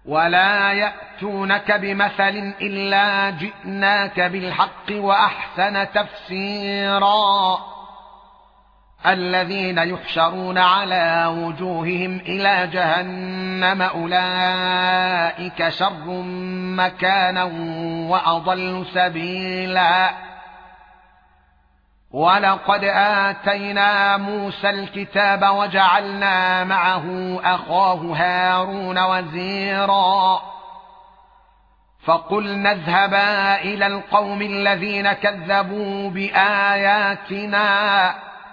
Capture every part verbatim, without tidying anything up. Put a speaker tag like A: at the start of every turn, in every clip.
A: ولا يأتونك بمثل إلا جئناك بالحق وأحسن تفسيرا الذين يحشرون على وجوههم إلى جهنم أولئك شر مكانا وأضل سبيلا ولقد آتينا موسى الكتاب وجعلنا معه أخاه هارون وزيرا فقلنا اذهبا إلى القوم الذين كذبوا بآياتنا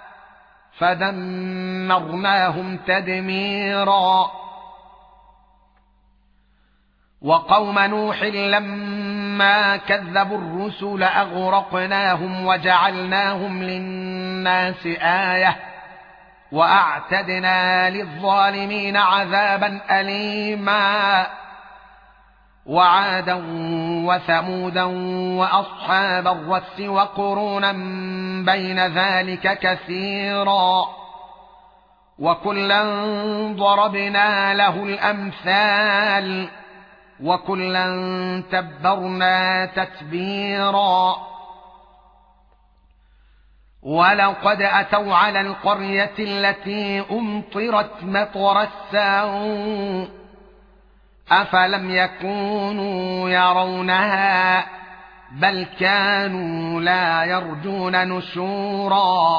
A: فدمرناهم تدميرا وقوم نوح لما كذبوا الرسل أغرقناهم وجعلناهم للناس آية وأعتدنا للظالمين عذابا أليما وعادا وثمودا وأصحاب الرس وقرونا بين ذلك كثيرا وكلا ضربنا له الأمثال وكلا تبرنا تتبيرا ولقد أتوا على القرية التي أمطرت مطر السوء أفلم يكونوا يرونها بل كانوا لا يرجون نشورا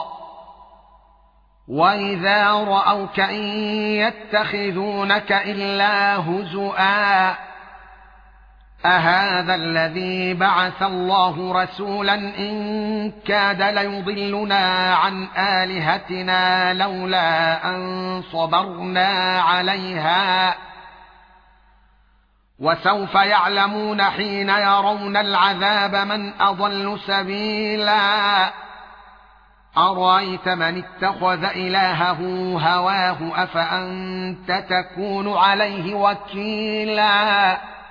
A: وإذا رأوك إن يتخذونك إلا هزؤا أهذا الذي بعث الله رسولا إن كاد ليضلنا عن آلهتنا لولا أن صبرنا عليها وسوف يعلمون حين يرون العذاب من أضل سبيلا أرأيت من اتخذ إلهه هواه أفأنت تكون عليه وكيلا